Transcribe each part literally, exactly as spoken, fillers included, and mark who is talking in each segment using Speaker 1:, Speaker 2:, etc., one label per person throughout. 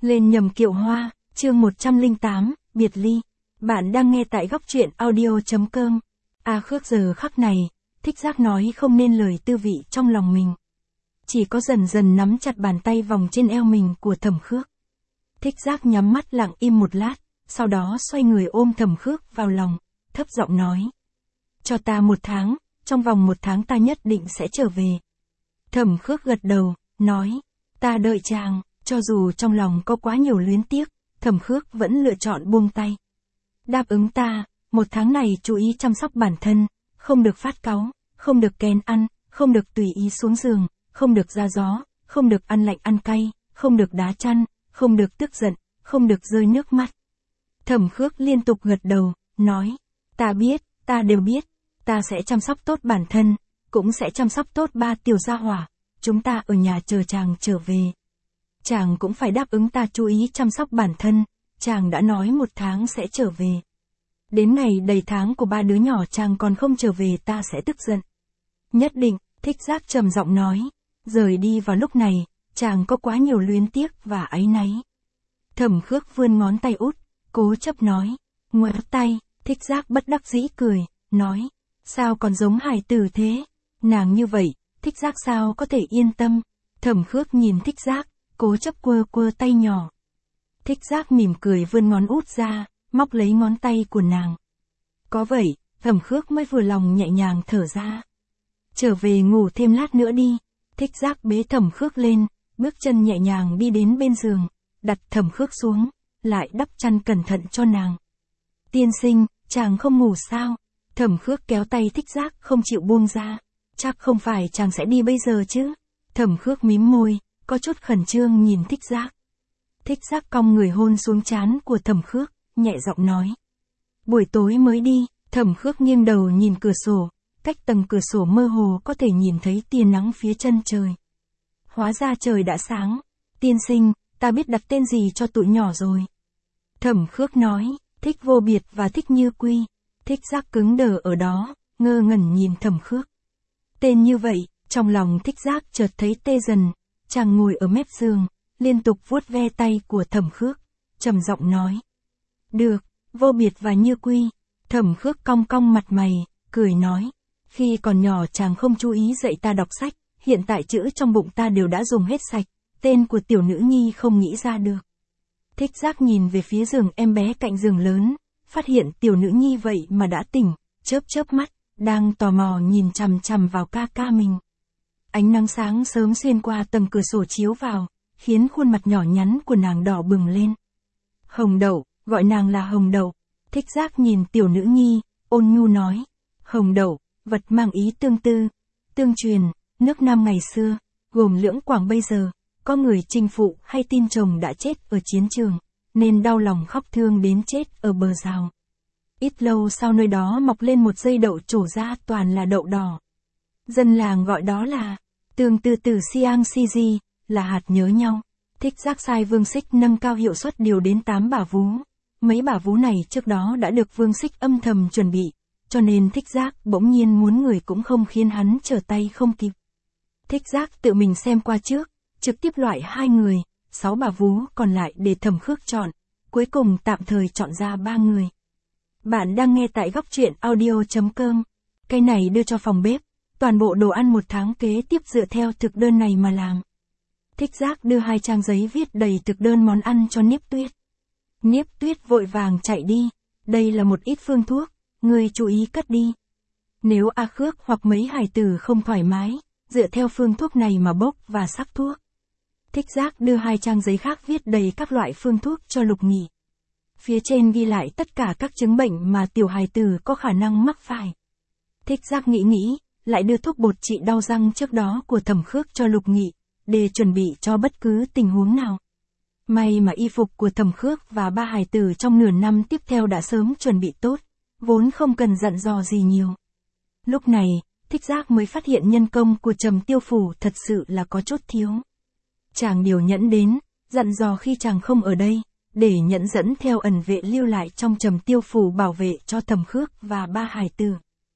Speaker 1: Lên nhầm kiệu hoa, chương một trăm lẻ tám, biệt ly. Bạn đang nghe tại góc truyện audio.com. A Khước giờ khắc này, Thích Giác nói không nên lời tư vị trong lòng mình. Chỉ có dần dần nắm chặt bàn tay vòng trên eo mình của Thẩm Khước. Thích Giác nhắm mắt lặng im một lát, sau đó xoay người ôm Thẩm Khước vào lòng, thấp giọng nói. Cho ta một tháng, trong vòng một tháng ta nhất định sẽ trở về. Thẩm Khước gật đầu, nói, ta đợi chàng. Cho dù trong lòng có quá nhiều luyến tiếc, Thẩm Khước vẫn lựa chọn buông tay. Đáp ứng ta, một tháng này chú ý chăm sóc bản thân, không được phát cáu, không được kén ăn, không được tùy ý xuống giường, không được ra gió, không được ăn lạnh ăn cay, không được đá chăn, không được tức giận, không được rơi nước mắt. Thẩm Khước liên tục gật đầu, nói, ta biết, ta đều biết, ta sẽ chăm sóc tốt bản thân, cũng sẽ chăm sóc tốt ba tiểu gia hỏa, chúng ta ở nhà chờ chàng trở về. Chàng cũng phải đáp ứng ta chú ý chăm sóc bản thân, chàng đã nói một tháng sẽ trở về. Đến ngày đầy tháng của ba đứa nhỏ chàng còn không trở về ta sẽ tức giận. Nhất định, Thích Giác trầm giọng nói, rời đi vào lúc này, chàng có quá nhiều luyến tiếc và áy náy. Thẩm Khước vươn ngón tay út, cố chấp nói, ngoéo tay, Thích Giác bất đắc dĩ cười, nói, sao còn giống hài tử thế, nàng như vậy, Thích Giác sao có thể yên tâm. Thẩm Khước nhìn Thích Giác, cố chấp quơ quơ tay nhỏ. Thích Giác mỉm cười vươn ngón út ra, móc lấy ngón tay của nàng. Có vậy, Thẩm Khước mới vừa lòng nhẹ nhàng thở ra. Trở về ngủ thêm lát nữa đi. Thích Giác bế Thẩm Khước lên, bước chân nhẹ nhàng đi đến bên giường, đặt Thẩm Khước xuống, lại đắp chăn cẩn thận cho nàng. Tiên sinh, chàng không ngủ sao? Thẩm Khước kéo tay Thích Giác không chịu buông ra. Chắc không phải chàng sẽ đi bây giờ chứ? Thẩm Khước mím môi, có chút khẩn trương nhìn Thích Giác. Thích Giác cong người hôn xuống trán của Thẩm Khước, nhẹ giọng nói. Buổi tối mới đi. Thẩm Khước nghiêng đầu nhìn cửa sổ, cách tầng cửa sổ mơ hồ có thể nhìn thấy tia nắng phía chân trời. Hóa ra trời đã sáng. Tiên sinh, ta biết đặt tên gì cho tụi nhỏ rồi. Thẩm Khước nói, Thích Vô Biệt và Thích Như Quy. Thích Giác cứng đờ ở đó, ngơ ngẩn nhìn Thẩm Khước. Tên như vậy, trong lòng Thích Giác chợt thấy tê dần. Chàng ngồi ở mép giường, liên tục vuốt ve tay của Thẩm Khước, trầm giọng nói. Được, Vô Biệt và Như Quy. Thẩm Khước cong cong mặt mày, cười nói. Khi còn nhỏ chàng không chú ý dạy ta đọc sách, hiện tại chữ trong bụng ta đều đã dùng hết sạch, tên của tiểu nữ nhi không nghĩ ra được. Thích Giác nhìn về phía giường em bé cạnh giường lớn, phát hiện tiểu nữ nhi vậy mà đã tỉnh, chớp chớp mắt, đang tò mò nhìn chằm chằm vào ca ca mình. Ánh nắng sáng sớm xuyên qua tầng cửa sổ chiếu vào, khiến khuôn mặt nhỏ nhắn của nàng đỏ bừng lên. Hồng Đậu, gọi nàng là Hồng Đậu. Thích Giác nhìn tiểu nữ nhi, ôn nhu nói. Hồng Đậu, vật mang ý tương tư, tương truyền, nước Nam ngày xưa, gồm lưỡng quảng bây giờ, có người chinh phụ hay tin chồng đã chết ở chiến trường, nên đau lòng khóc thương đến chết ở bờ rào. Ít lâu sau nơi đó mọc lên một dây đậu trổ ra toàn là đậu đỏ. Dân làng gọi đó là tương tư từ Siang Siji, là hạt nhớ nhau. Thích Giác sai Vương Xích nâng cao hiệu suất điều đến tám bả vú. Mấy bả vú này trước đó đã được Vương Xích âm thầm chuẩn bị, cho nên Thích Giác bỗng nhiên muốn người cũng không khiến hắn trở tay không kịp. Thích Giác tự mình xem qua trước, trực tiếp loại hai người, sáu bả vú còn lại để Thẩm Khước chọn, cuối cùng tạm thời chọn ra ba người. Bạn đang nghe tại góc truyện audio.com. Cái này đưa cho phòng bếp. Toàn bộ đồ ăn một tháng kế tiếp dựa theo thực đơn này mà làm. Thích Giác đưa hai trang giấy viết đầy thực đơn món ăn cho Niếp Tuyết. Niếp Tuyết vội vàng chạy đi. Đây là một ít phương thuốc, ngươi chú ý cất đi. Nếu A Khước hoặc mấy hài tử không thoải mái, dựa theo phương thuốc này mà bốc và sắc thuốc. Thích Giác đưa hai trang giấy khác viết đầy các loại phương thuốc cho Lục Nghị. Phía trên ghi lại tất cả các chứng bệnh mà tiểu hài tử có khả năng mắc phải. Thích Giác nghĩ nghĩ, lại đưa thuốc bột trị đau răng trước đó của Thẩm Khước cho Lục Nghị, để chuẩn bị cho bất cứ tình huống nào. May mà y phục của Thẩm Khước và ba hài tử trong nửa năm tiếp theo đã sớm chuẩn bị tốt, vốn không cần dặn dò gì nhiều. Lúc này, Thích Giác mới phát hiện nhân công của Trầm Tiêu Phủ thật sự là có chút thiếu. Chàng điều nhẫn đến, dặn dò khi chàng không ở đây, để nhẫn dẫn theo ẩn vệ lưu lại trong Trầm Tiêu Phủ bảo vệ cho Thẩm Khước và ba hài tử.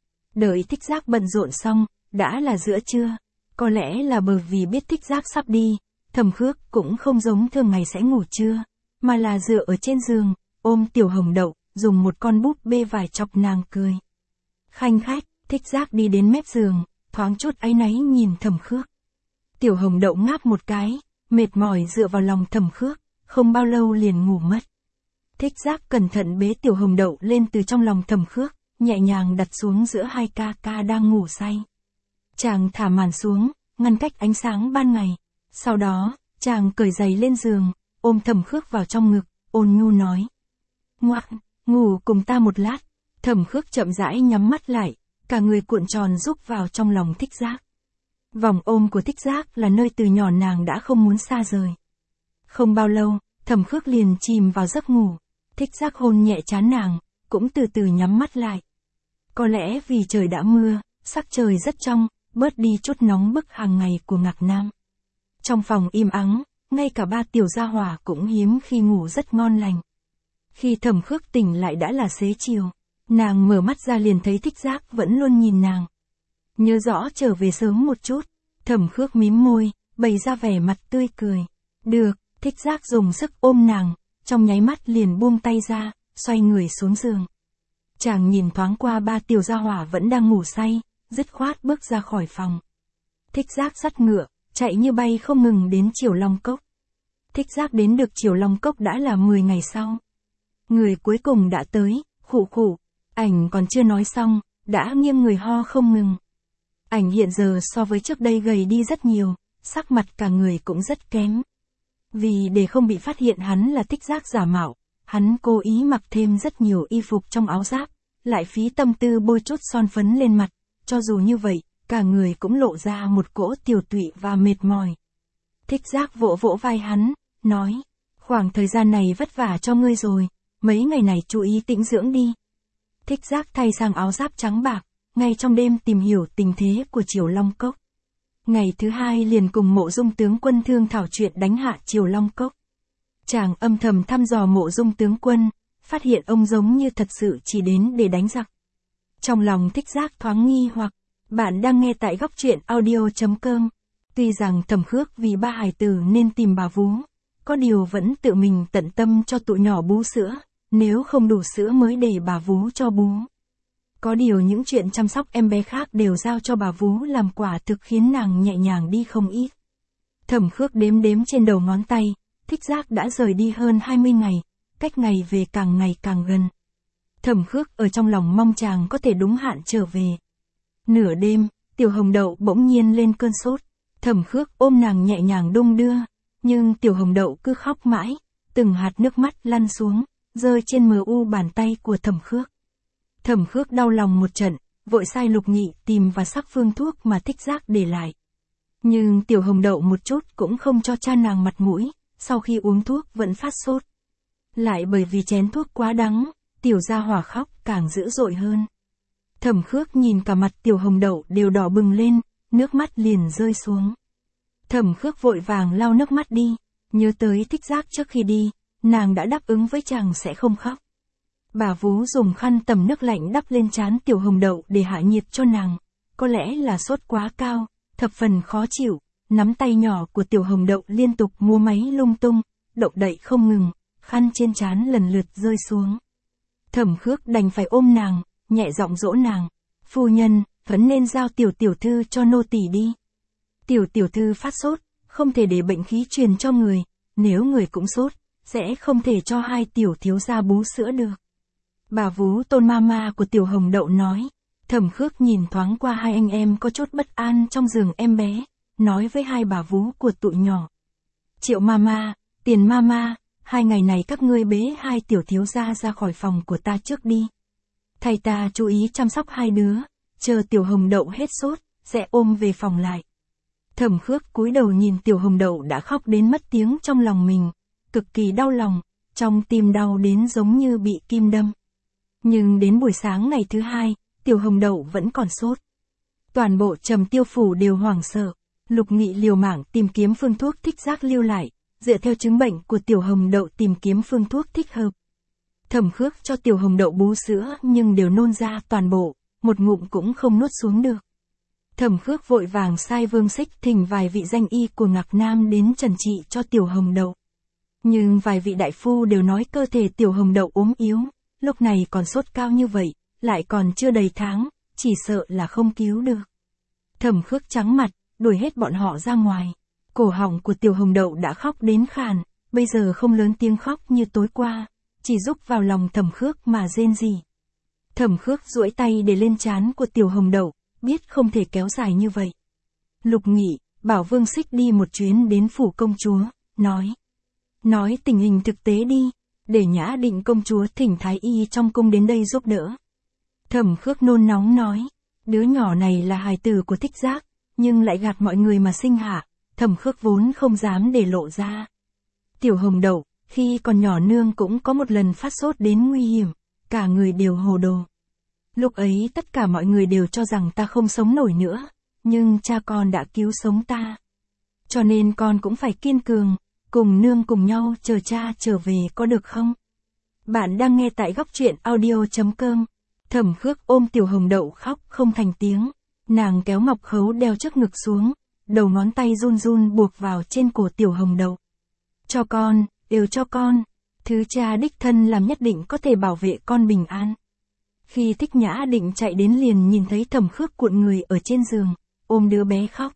Speaker 1: Đợi Thích Giác bận rộn xong, đã là giữa trưa. Có lẽ là bởi vì biết Thích Giác sắp đi, Thẩm Khước cũng không giống thường ngày sẽ ngủ trưa, mà là dựa ở trên giường, ôm Tiểu Hồng Đậu, dùng một con búp bê vải chọc nàng cười. Khanh khách, Thích Giác đi đến mép giường, thoáng chút áy náy nhìn Thẩm Khước. Tiểu Hồng Đậu ngáp một cái, mệt mỏi dựa vào lòng Thẩm Khước, không bao lâu liền ngủ mất. Thích Giác cẩn thận bế Tiểu Hồng Đậu lên từ trong lòng Thẩm Khước, nhẹ nhàng đặt xuống giữa hai ca ca đang ngủ say. Chàng thả màn xuống, ngăn cách ánh sáng ban ngày. Sau đó, chàng cởi giày lên giường, ôm Thẩm Khước vào trong ngực, ôn nhu nói. Ngoan, ngủ cùng ta một lát. Thẩm Khước chậm rãi nhắm mắt lại, cả người cuộn tròn rúc vào trong lòng Thích Giác. Vòng ôm của Thích Giác là nơi từ nhỏ nàng đã không muốn xa rời. Không bao lâu, Thẩm Khước liền chìm vào giấc ngủ. Thích Giác hôn nhẹ trán nàng, cũng từ từ nhắm mắt lại. Có lẽ vì trời đã mưa, sắc trời rất trong, bớt đi chút nóng bức hàng ngày của Ngạc Nam. Trong phòng im ắng, ngay cả ba tiểu gia hỏa cũng hiếm khi ngủ rất ngon lành. Khi Thẩm Khước tỉnh lại đã là xế chiều, nàng mở mắt ra liền thấy Thích Giác vẫn luôn nhìn nàng. Nhớ rõ trở về sớm một chút, Thẩm Khước mím môi, bày ra vẻ mặt tươi cười. Được, Thích Giác dùng sức ôm nàng, trong nháy mắt liền buông tay ra, xoay người xuống giường. Chàng nhìn thoáng qua ba tiểu gia hỏa vẫn đang ngủ say, dứt khoát bước ra khỏi phòng. Thích Giác dắt ngựa, chạy như bay không ngừng đến Triều Long Cốc. Thích Giác đến được Triều Long Cốc đã là mười ngày sau. Người cuối cùng đã tới, khụ khụ, ảnh còn chưa nói xong, đã nghiêng người ho không ngừng. Ảnh hiện giờ so với trước đây gầy đi rất nhiều, sắc mặt cả người cũng rất kém. Vì để không bị phát hiện hắn là Thích Giác giả mạo, hắn cố ý mặc thêm rất nhiều y phục trong áo giáp, lại phí tâm tư bôi chút son phấn lên mặt, cho dù như vậy, cả người cũng lộ ra một cỗ tiều tụy và mệt mỏi. Thích Giác vỗ vỗ vai hắn, nói, khoảng thời gian này vất vả cho ngươi rồi, mấy ngày này chú ý tĩnh dưỡng đi. Thích Giác thay sang áo giáp trắng bạc, ngay trong đêm tìm hiểu tình thế của Triều Long Cốc. Ngày thứ hai liền cùng Mộ Dung tướng quân thương thảo chuyện đánh hạ Triều Long Cốc. Chàng âm thầm thăm dò Mộ Dung tướng quân, phát hiện ông giống như thật sự chỉ đến để đánh giặc. Trong lòng Thích Giác thoáng nghi hoặc, bạn đang nghe tại góc truyện audio chấm com. Tuy rằng Thẩm Khước vì ba hài tử nên tìm bà vú, có điều vẫn tự mình tận tâm cho tụi nhỏ bú sữa, nếu không đủ sữa mới để bà vú cho bú. Có điều những chuyện chăm sóc em bé khác đều giao cho bà vú làm, quả thực khiến nàng nhẹ nhàng đi không ít. Thẩm Khước đếm đếm trên đầu ngón tay, Thích Giác đã rời đi hơn hai mươi ngày, cách ngày về càng ngày càng gần. Thẩm Khước ở trong lòng mong chàng có thể đúng hạn trở về. Nửa đêm, Tiểu Hồng Đậu bỗng nhiên lên cơn sốt. Thẩm Khước ôm nàng nhẹ nhàng đung đưa, nhưng Tiểu Hồng Đậu cứ khóc mãi, từng hạt nước mắt lăn xuống, rơi trên mờ u bàn tay của Thẩm Khước. Thẩm Khước đau lòng một trận, vội sai Lục Nghị tìm và sắc phương thuốc mà Thích Giác để lại. Nhưng Tiểu Hồng Đậu một chút cũng không cho cha nàng mặt mũi, sau khi uống thuốc vẫn phát sốt. Lại bởi vì chén thuốc quá đắng, Tiểu gia hỏa khóc càng dữ dội hơn. Thẩm Khước nhìn cả mặt Tiểu Hồng Đậu đều đỏ bừng lên, nước mắt liền rơi xuống. Thẩm Khước vội vàng lau nước mắt đi, nhớ tới Thích Giác trước khi đi, nàng đã đáp ứng với chàng sẽ không khóc. Bà vú dùng khăn tẩm nước lạnh đắp lên trán Tiểu Hồng Đậu để hạ nhiệt cho nàng, có lẽ là sốt quá cao, thập phần khó chịu, nắm tay nhỏ của Tiểu Hồng Đậu liên tục múa máy lung tung, động đậy không ngừng, khăn trên trán lần lượt rơi xuống. Thẩm Khước đành phải ôm nàng, nhẹ giọng dỗ nàng, phu nhân, vẫn nên giao Tiểu tiểu thư cho nô tỳ đi. Tiểu tiểu thư phát sốt, không thể để bệnh khí truyền cho người, nếu người cũng sốt, sẽ không thể cho hai tiểu thiếu gia bú sữa được. Bà vú Tôn Mama của Tiểu Hồng Đậu nói. Thẩm Khước nhìn thoáng qua hai anh em có chút bất an trong giường em bé, nói với hai bà vú của tụi nhỏ. Triệu Mama, Tiền Mama, hai ngày này các ngươi bế hai tiểu thiếu gia ra khỏi phòng của ta trước đi. Thầy ta chú ý chăm sóc hai đứa, chờ Tiểu Hồng Đậu hết sốt, sẽ ôm về phòng lại. Thẩm Khước cúi đầu nhìn Tiểu Hồng Đậu đã khóc đến mất tiếng trong lòng mình, cực kỳ đau lòng, trong tim đau đến giống như bị kim đâm. Nhưng đến buổi sáng ngày thứ hai, Tiểu Hồng Đậu vẫn còn sốt. Toàn bộ Trầm Tiêu phủ đều hoảng sợ, Lục Nghị liều mạng tìm kiếm phương thuốc Thích Giác lưu lại, dựa theo chứng bệnh của Tiểu Hồng Đậu tìm kiếm phương thuốc thích hợp. Thẩm Khước cho Tiểu Hồng Đậu bú sữa nhưng đều nôn ra toàn bộ, một ngụm cũng không nuốt xuống được. Thẩm Khước vội vàng sai Vương Xích thỉnh vài vị danh y của Ngạc Nam đến trần trị cho Tiểu Hồng Đậu. Nhưng vài vị đại phu đều nói cơ thể Tiểu Hồng Đậu ốm yếu, lúc này còn sốt cao như vậy, lại còn chưa đầy tháng, chỉ sợ là không cứu được. Thẩm Khước trắng mặt, đuổi hết bọn họ ra ngoài. Cổ họng của Tiểu Hồng Đậu đã khóc đến khàn, bây giờ không lớn tiếng khóc như tối qua, chỉ rúc vào lòng Thẩm Khước mà rên rỉ. Thẩm Khước duỗi tay để lên trán của Tiểu Hồng Đậu, biết không thể kéo dài như vậy. Lục Nghị, bảo Vương Xích đi một chuyến đến phủ công chúa, nói. Nói tình hình thực tế đi, để Nhã Định công chúa thỉnh thái y trong cung đến đây giúp đỡ. Thẩm Khước nôn nóng nói, đứa nhỏ này là hài tử của Thích Giác, nhưng lại gạt mọi người mà sinh hạ, Thẩm Khước vốn không dám để lộ ra. Tiểu Hồng Đậu, khi còn nhỏ nương cũng có một lần phát sốt đến nguy hiểm, cả người đều hồ đồ. Lúc ấy tất cả mọi người đều cho rằng ta không sống nổi nữa, nhưng cha con đã cứu sống ta. Cho nên con cũng phải kiên cường, cùng nương cùng nhau chờ cha trở về có được không? Bạn đang nghe tại góc truyện audio chấm com. Thẩm Khước ôm Tiểu Hồng Đậu khóc không thành tiếng, nàng kéo ngọc khấu đeo trước ngực xuống, đầu ngón tay run run buộc vào trên cổ Tiểu Hồng Đậu. Cho con, đều cho con, thứ cha đích thân làm nhất định có thể bảo vệ con bình an. Khi Thích Nhã Định chạy đến liền nhìn thấy Thẩm Khước cuộn người ở trên giường, ôm đứa bé khóc.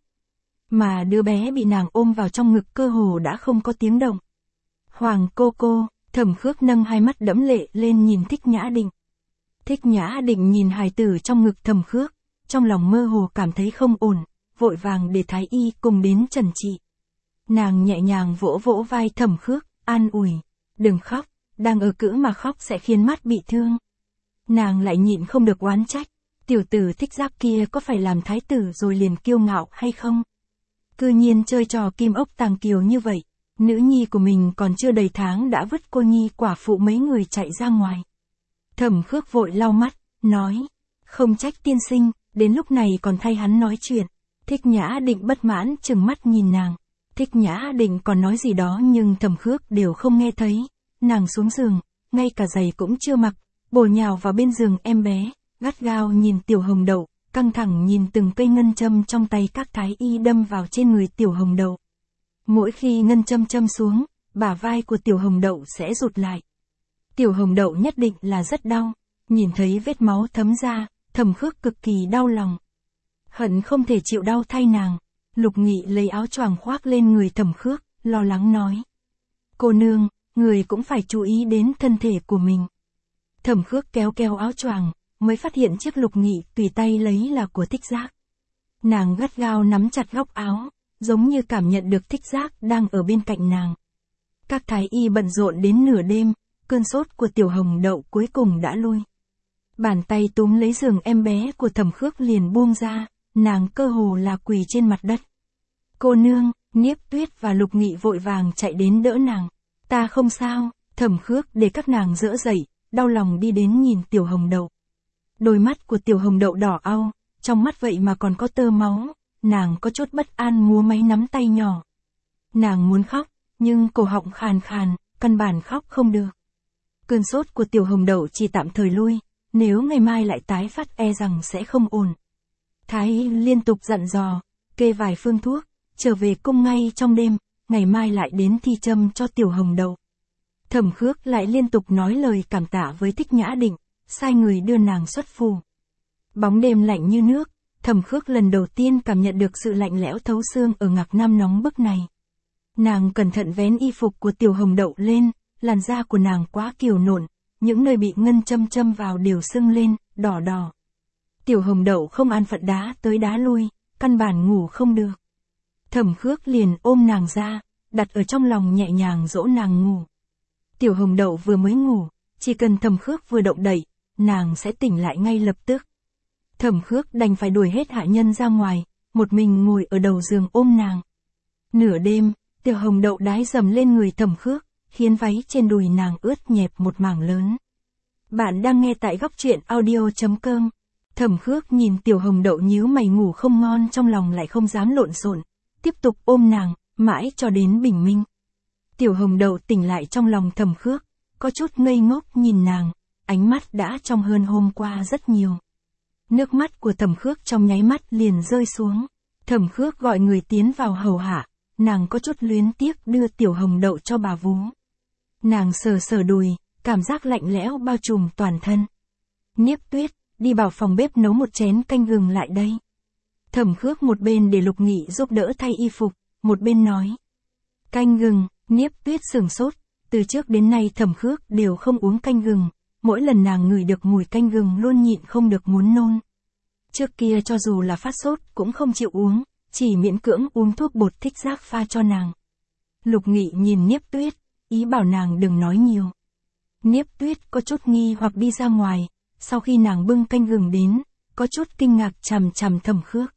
Speaker 1: Mà đứa bé bị nàng ôm vào trong ngực cơ hồ đã không có tiếng động. Hoàng cô cô, Thẩm Khước nâng hai mắt đẫm lệ lên nhìn Thích Nhã Định. Thích Nhã Định nhìn hài tử trong ngực Thẩm Khước, trong lòng mơ hồ cảm thấy không ổn, vội vàng để thái y cùng đến trần trị. Nàng nhẹ nhàng vỗ vỗ vai Thẩm Khước, an ủi, đừng khóc, đang ở cữ mà khóc sẽ khiến mắt bị thương. Nàng lại nhịn không được oán trách, tiểu tử Thích Giác kia có phải làm thái tử rồi liền kiêu ngạo hay không? Cư nhiên chơi trò kim ốc tàng kiều như vậy, nữ nhi của mình còn chưa đầy tháng đã vứt cô nhi quả phụ mấy người chạy ra ngoài. Thẩm Khước vội lau mắt, nói, không trách tiên sinh, đến lúc này còn thay hắn nói chuyện. Thích Nhã Định bất mãn chừng mắt nhìn nàng. Thích Nhã Định còn nói gì đó nhưng Thẩm Khước đều không nghe thấy. Nàng xuống giường, ngay cả giày cũng chưa mặc, bổ nhào vào bên giường em bé, gắt gao nhìn Tiểu Hồng Đậu, căng thẳng nhìn từng cây ngân châm trong tay các thái y đâm vào trên người Tiểu Hồng Đậu. Mỗi khi ngân châm châm xuống, bả vai của Tiểu Hồng Đậu sẽ rụt lại. Tiểu Hồng Đậu nhất định là rất đau, nhìn thấy vết máu thấm ra, Thẩm Khước cực kỳ đau lòng. Hận không thể chịu đau thay nàng. Lục Nghị lấy áo choàng khoác lên người Thẩm Khước, lo lắng nói. Cô nương, người cũng phải chú ý đến thân thể của mình. Thẩm Khước kéo kéo áo choàng, mới phát hiện chiếc Lục Nghị tùy tay lấy là của Thích Giác. Nàng gắt gao nắm chặt góc áo, giống như cảm nhận được Thích Giác đang ở bên cạnh nàng. Các thái y bận rộn đến nửa đêm, cơn sốt của Tiểu Hồng Đậu cuối cùng đã lui. Bàn tay túm lấy giường em bé của Thẩm Khước liền buông ra, nàng cơ hồ là quỳ trên mặt đất. Cô nương, Niếp Tuyết và Lục Nghị vội vàng chạy đến đỡ nàng. Ta không sao, Thẩm Khước để các nàng dỡ dậy, đau lòng đi đến nhìn Tiểu Hồng Đậu. Đôi mắt của Tiểu Hồng Đậu đỏ au, trong mắt vậy mà còn có tơ máu, nàng có chút bất an múa máy nắm tay nhỏ. Nàng muốn khóc, nhưng cổ họng khàn khàn, căn bản khóc không được. Cơn sốt của Tiểu Hồng Đậu chỉ tạm thời lui, nếu ngày mai lại tái phát e rằng sẽ không ổn. Thái y liên tục dặn dò, kê vài phương thuốc, trở về cung ngay trong đêm, ngày mai lại đến thi châm cho Tiểu Hồng Đậu. Thẩm Khước lại liên tục nói lời cảm tạ với Thích Nhã Định, sai người đưa nàng xuất phủ. Bóng đêm lạnh như nước, Thẩm Khước lần đầu tiên cảm nhận được sự lạnh lẽo thấu xương ở Ngạc Nam nóng bức này. Nàng cẩn thận vén y phục của Tiểu Hồng Đậu lên, làn da của nàng quá kiều nộn, những nơi bị ngân châm châm vào đều sưng lên, đỏ đỏ. Tiểu Hồng Đậu không an phận đá tới đá lui, căn bản ngủ không được. Thẩm Khước liền ôm nàng ra, đặt ở trong lòng nhẹ nhàng dỗ nàng ngủ. Tiểu Hồng Đậu vừa mới ngủ, chỉ cần Thẩm Khước vừa động đậy, nàng sẽ tỉnh lại ngay lập tức. Thẩm Khước đành phải đuổi hết hạ nhân ra ngoài, một mình ngồi ở đầu giường ôm nàng. Nửa đêm, Tiểu Hồng Đậu đái dầm lên người Thẩm Khước, khiến váy trên đùi nàng ướt nhẹp một mảng lớn. Bạn đang nghe tại góc truyện audio chấm com. Thẩm Khước nhìn Tiểu Hồng Đậu nhíu mày ngủ không ngon, trong lòng lại không dám lộn xộn, tiếp tục ôm nàng, mãi cho đến bình minh. Tiểu Hồng Đậu tỉnh lại trong lòng Thẩm Khước, có chút ngây ngốc nhìn nàng, ánh mắt đã trong hơn hôm qua rất nhiều. Nước mắt của Thẩm Khước trong nháy mắt liền rơi xuống. Thẩm Khước gọi người tiến vào hầu hạ, nàng có chút luyến tiếc đưa tiểu hồng đậu cho bà vú. Nàng sờ sờ đùi, cảm giác lạnh lẽo bao trùm toàn thân. Niếp Tuyết, đi vào phòng bếp nấu một chén canh gừng lại đây. Thẩm Khước một bên để Lục Nghị giúp đỡ thay y phục, một bên nói. Canh gừng, Niếp Tuyết sửng sốt, từ trước đến nay Thẩm Khước đều không uống canh gừng, mỗi lần nàng ngửi được mùi canh gừng luôn nhịn không được muốn nôn. Trước kia cho dù là phát sốt cũng không chịu uống, chỉ miễn cưỡng uống thuốc bột thích giác pha cho nàng. Lục Nghị nhìn Niếp Tuyết, ý bảo nàng đừng nói nhiều. Niếp Tuyết có chút nghi hoặc đi ra ngoài, sau khi nàng bưng canh gừng đến, có chút kinh ngạc chằm chằm Thẩm Khước.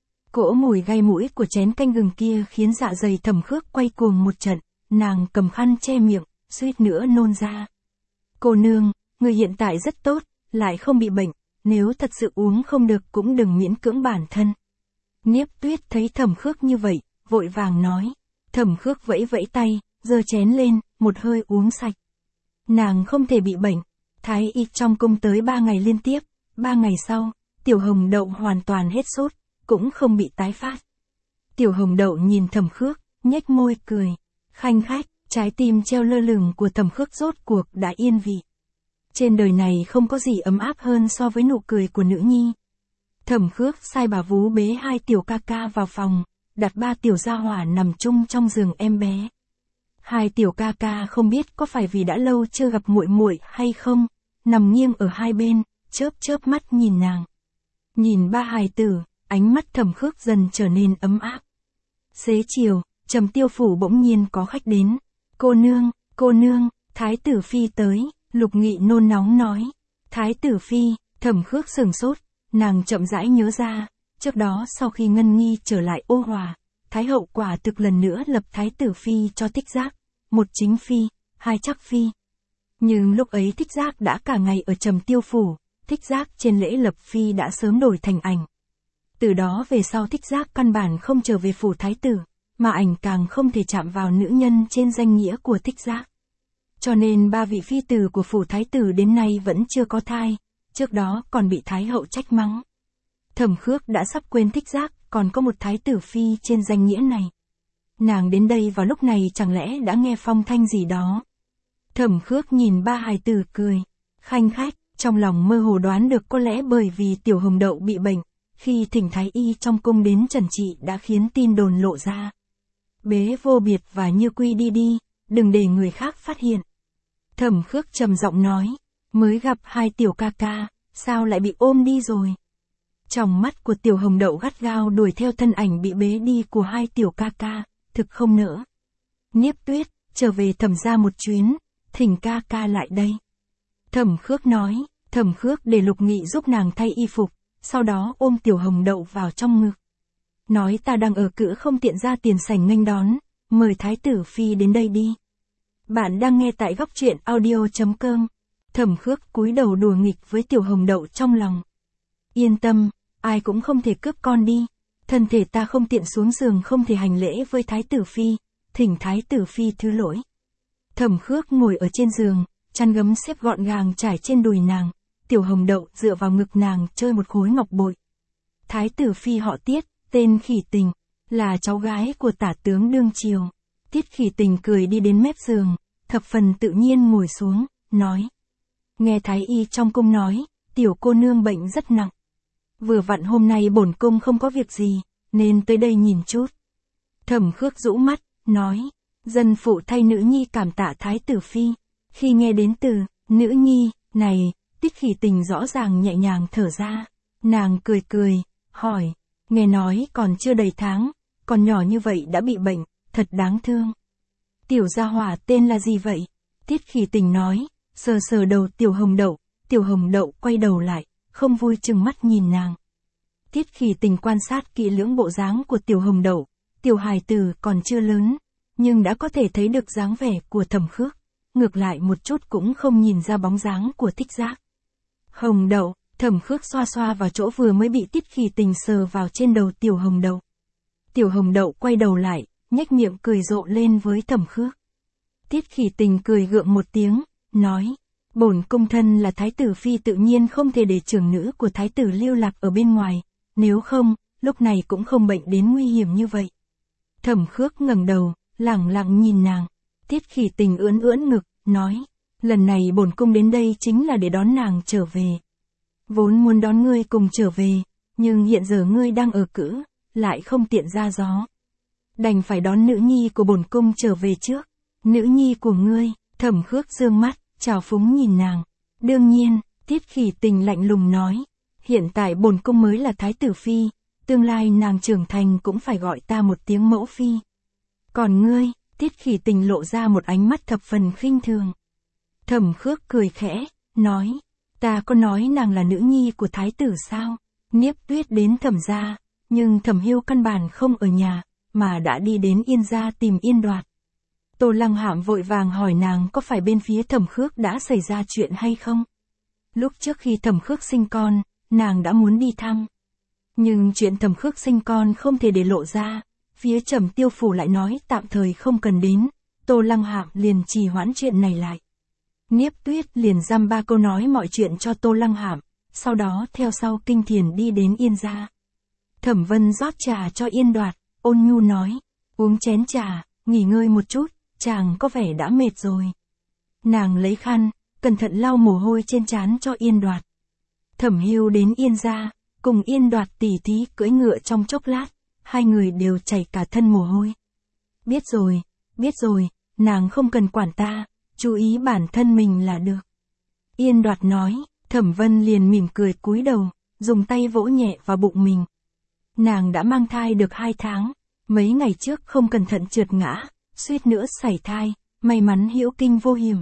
Speaker 1: Cỗ mùi gai mũi của chén canh gừng kia khiến dạ dày Thẩm Khước quay cuồng một trận, nàng cầm khăn che miệng, suýt nữa nôn ra. Cô nương, người hiện tại rất tốt, lại không bị bệnh, nếu thật sự uống không được cũng đừng miễn cưỡng bản thân. Niếp Tuyết thấy Thẩm Khước như vậy, vội vàng nói. Thẩm Khước vẫy vẫy tay, giơ chén lên, một hơi uống sạch. Nàng không thể bị bệnh. Thái y trong cung tới ba ngày liên tiếp, ba ngày sau, tiểu hồng đậu hoàn toàn hết sốt, cũng không bị tái phát. Tiểu hồng đậu nhìn Thẩm Khước, nhếch môi cười, khanh khách, trái tim treo lơ lửng của Thẩm Khước rốt cuộc đã yên vị. Trên đời này không có gì ấm áp hơn so với nụ cười của nữ nhi. Thẩm Khước sai bà vú bế hai tiểu ca ca vào phòng, đặt ba tiểu gia hỏa nằm chung trong giường em bé. Hai tiểu ca ca không biết có phải vì đã lâu chưa gặp muội muội hay không, nằm nghiêng ở hai bên, chớp chớp mắt nhìn nàng. Nhìn ba hài tử, ánh mắt Thẩm Khước dần trở nên ấm áp. Xế chiều, Trầm Tiêu phủ bỗng nhiên có khách đến. Cô nương, cô nương, Thái tử phi tới, Lục Nghị nôn nóng nói. Thái tử phi, Thẩm Khước sửng sốt, nàng chậm rãi nhớ ra, trước đó sau khi Ngân Nghi trở lại Ô Hòa, Thái hậu quả thực lần nữa lập Thái tử phi cho Thích Giác, một chính phi, hai chắc phi. Nhưng lúc ấy Thích Giác đã cả ngày ở Trầm Tiêu phủ, Thích Giác trên lễ lập phi đã sớm đổi thành ảnh. Từ đó về sau Thích Giác căn bản không trở về phủ Thái tử, mà ảnh càng không thể chạm vào nữ nhân trên danh nghĩa của Thích Giác. Cho nên ba vị phi tử của phủ Thái tử đến nay vẫn chưa có thai, trước đó còn bị Thái hậu trách mắng. Thẩm Khước đã sắp quên Thích Giác, còn có một Thái tử phi trên danh nghĩa này. Nàng đến đây vào lúc này chẳng lẽ đã nghe phong thanh gì đó. Thẩm Khước nhìn ba hài tử cười, khanh khách, trong lòng mơ hồ đoán được có lẽ bởi vì tiểu hồng đậu bị bệnh, khi thỉnh thái y trong cung đến trần trị đã khiến tin đồn lộ ra. Bế Vô Biệt và Như Quy đi đi, đừng để người khác phát hiện. Thẩm Khước trầm giọng nói, mới gặp hai tiểu ca ca, sao lại bị ôm đi rồi? Trong mắt của tiểu hồng đậu gắt gao đuổi theo thân ảnh bị bế đi của hai tiểu ca ca, thực không nỡ. Niếp Tuyết, trở về Thẩm gia một chuyến, thỉnh ca ca lại đây. Thẩm Khước nói, Thẩm Khước để Lục Nghị giúp nàng thay y phục, sau đó ôm tiểu hồng đậu vào trong ngực. Nói ta đang ở cữ không tiện ra tiền sảnh nghênh đón, mời Thái tử phi đến đây đi. Bạn đang nghe tại góc truyện audio chấm com. Thẩm Khước cúi đầu đùa nghịch với tiểu hồng đậu trong lòng. Yên tâm, ai cũng không thể cướp con đi. Thân thể ta không tiện xuống giường không thể hành lễ với Thái tử phi, thỉnh Thái tử phi thứ lỗi. Thẩm Khước ngồi ở trên giường, chăn gấm xếp gọn gàng trải trên đùi nàng, tiểu hồng đậu dựa vào ngực nàng chơi một khối ngọc bội. Thái tử phi họ Tiết, tên Khỉ Tình, là cháu gái của tả tướng đương triều. Tiết Khỉ Tình cười đi đến mép giường, thập phần tự nhiên ngồi xuống, nói. Nghe thái y trong cung nói, tiểu cô nương bệnh rất nặng. Vừa vặn hôm nay bổn cung không có việc gì, nên tới đây nhìn chút. Thẩm Khước rũ mắt, nói, dân phụ thay nữ nhi cảm tạ Thái tử phi. Khi nghe đến từ, nữ nhi, này, Tiết Khỉ Tình rõ ràng nhẹ nhàng thở ra. Nàng cười cười, hỏi, nghe nói còn chưa đầy tháng, còn nhỏ như vậy đã bị bệnh, thật đáng thương. Tiểu gia hỏa tên là gì vậy? Tiết Khỉ Tình nói, sờ sờ đầu tiểu hồng đậu, tiểu hồng đậu quay đầu lại, không vui chừng mắt nhìn nàng. Tiết Khỉ Tình quan sát kỹ lưỡng bộ dáng của tiểu hồng đậu, tiểu hài tử còn chưa lớn, nhưng đã có thể thấy được dáng vẻ của Thẩm Khước, ngược lại một chút cũng không nhìn ra bóng dáng của Thích Giác. Hồng đậu, Thẩm Khước xoa xoa vào chỗ vừa mới bị Tiết Khỉ Tình sờ vào trên đầu tiểu hồng đậu. Tiểu hồng đậu quay đầu lại, nhếch miệng cười rộ lên với Thẩm Khước. Tiết Khỉ Tình cười gượng một tiếng, nói, Bổn cung thân là thái tử phi tự nhiên không thể để trưởng nữ của thái tử lưu lạc ở bên ngoài, nếu không, lúc này cũng không bệnh đến nguy hiểm như vậy. Thẩm Khước ngẩng đầu, lẳng lặng nhìn nàng. Tiết Khỉ Tình ưỡn ưỡn ngực, nói, lần này bổn cung đến đây chính là để đón nàng trở về. Vốn muốn đón ngươi cùng trở về, nhưng hiện giờ ngươi đang ở cữ, lại không tiện ra gió. Đành phải đón nữ nhi của bổn cung trở về trước. Nữ nhi của ngươi, Thẩm Khước dương mắt, trào phúng nhìn nàng. Đương nhiên, Tiết Khỉ Tình lạnh lùng nói, hiện tại bổn cung mới là thái tử phi, tương lai nàng trưởng thành cũng phải gọi ta một tiếng mẫu phi. Còn ngươi, Tiết Khỉ Tình lộ ra một ánh mắt thập phần khinh thường. Thẩm Khước cười khẽ, nói, ta có nói nàng là nữ nhi của thái tử sao? Niếp Tuyết đến Thẩm gia, nhưng Thẩm Hưu căn bản không ở nhà, mà đã đi đến Yên gia tìm Yên Đoạt. Tô Lăng Hạm vội vàng hỏi nàng có phải bên phía Thẩm Khước đã xảy ra chuyện hay không? Lúc trước khi Thẩm Khước sinh con, nàng đã muốn đi thăm. Nhưng chuyện Thẩm Khước sinh con không thể để lộ ra, phía Trầm Tiêu Phủ lại nói tạm thời không cần đến, Tô Lăng Hạm liền trì hoãn chuyện này lại. Niếp Tuyết liền dăm ba câu nói mọi chuyện cho Tô Lăng Hạm, sau đó theo sau Kinh Thiền đi đến Yên gia. Thẩm Vân rót trà cho Yên Đoạt, ôn nhu nói, uống chén trà, nghỉ ngơi một chút, chàng có vẻ đã mệt rồi. Nàng lấy khăn, cẩn thận lau mồ hôi trên trán cho Yên Đoạt. Thẩm Hưu đến Yên gia, cùng Yên Đoạt tỉ thí cưỡi ngựa trong chốc lát, hai người đều chảy cả thân mồ hôi. Biết rồi, biết rồi, nàng không cần quản ta, chú ý bản thân mình là được. Yên Đoạt nói, Thẩm Vân liền mỉm cười cúi đầu, dùng tay vỗ nhẹ vào bụng mình. Nàng đã mang thai được hai tháng, mấy ngày trước không cẩn thận trượt ngã, suýt nữa sảy thai, may mắn hữu kinh vô hiểm.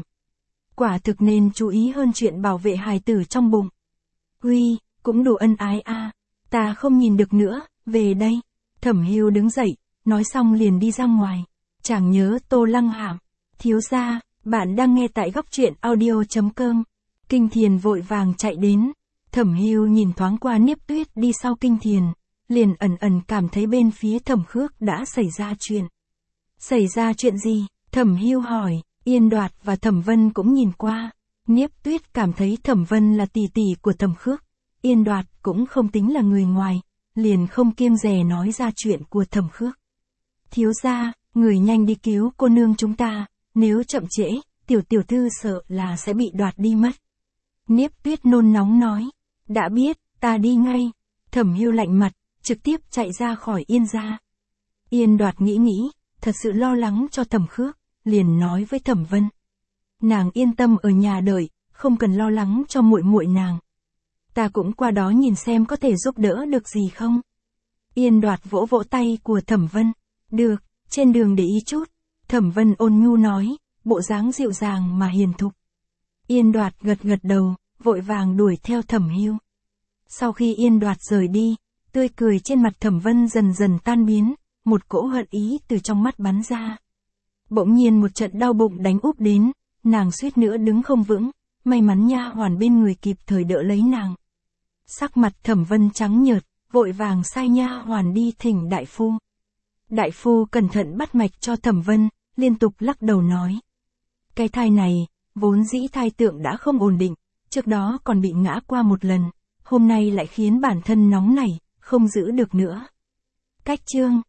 Speaker 1: Quả thực nên chú ý hơn chuyện bảo vệ hài tử trong bụng. Huy, cũng đủ ân ái a, à, ta không nhìn được nữa, về đây. Thẩm Hưu đứng dậy, nói xong liền đi ra ngoài. Chàng nhớ Tô Lăng Hạm. Thiếu gia, bạn đang nghe tại góc truyện audio chấm com. Kinh Thiền vội vàng chạy đến. Thẩm Hưu nhìn thoáng qua Niếp Tuyết đi sau Kinh Thiền, liền ẩn ẩn cảm thấy bên phía Thẩm Khước đã xảy ra chuyện. Xảy ra chuyện gì? Thẩm Hưu hỏi. Yên Đoạt và Thẩm Vân cũng nhìn qua. Niếp Tuyết cảm thấy Thẩm Vân là tỷ tỷ của Thẩm Khước. Yên Đoạt cũng không tính là người ngoài, liền không kiêng dè nói ra chuyện của Thẩm Khước. Thiếu gia, người nhanh đi cứu cô nương chúng ta, nếu chậm trễ, tiểu tiểu thư sợ là sẽ bị đoạt đi mất. Niếp Tuyết nôn nóng nói, đã biết, ta đi ngay. Thẩm Hưu lạnh mặt, trực tiếp chạy ra khỏi Yên gia. Yên Đoạt nghĩ nghĩ, thật sự lo lắng cho Thẩm Khước, liền nói với Thẩm Vân. Nàng yên tâm ở nhà đợi, không cần lo lắng cho muội muội nàng. Ta cũng qua đó nhìn xem có thể giúp đỡ được gì không. Yên Đoạt vỗ vỗ tay của Thẩm Vân. Được, trên đường để ý chút. Thẩm Vân ôn nhu nói, bộ dáng dịu dàng mà hiền thục. Yên Đoạt gật gật đầu, vội vàng đuổi theo Thẩm Hưu. Sau khi Yên Đoạt rời đi, tươi cười trên mặt Thẩm Vân dần dần tan biến, một cỗ hận ý từ trong mắt bắn ra. Bỗng nhiên một trận đau bụng đánh úp đến, nàng suýt nữa đứng không vững, may mắn nha hoàn bên người kịp thời đỡ lấy nàng. Sắc mặt Thẩm Vân trắng nhợt, vội vàng sai nha hoàn đi thỉnh đại phu. Đại phu cẩn thận bắt mạch cho Thẩm Vân, liên tục lắc đầu nói. Cái thai này, vốn dĩ thai tượng đã không ổn định, trước đó còn bị ngã qua một lần, hôm nay lại khiến bản thân nóng nảy, không giữ được nữa. Cách chương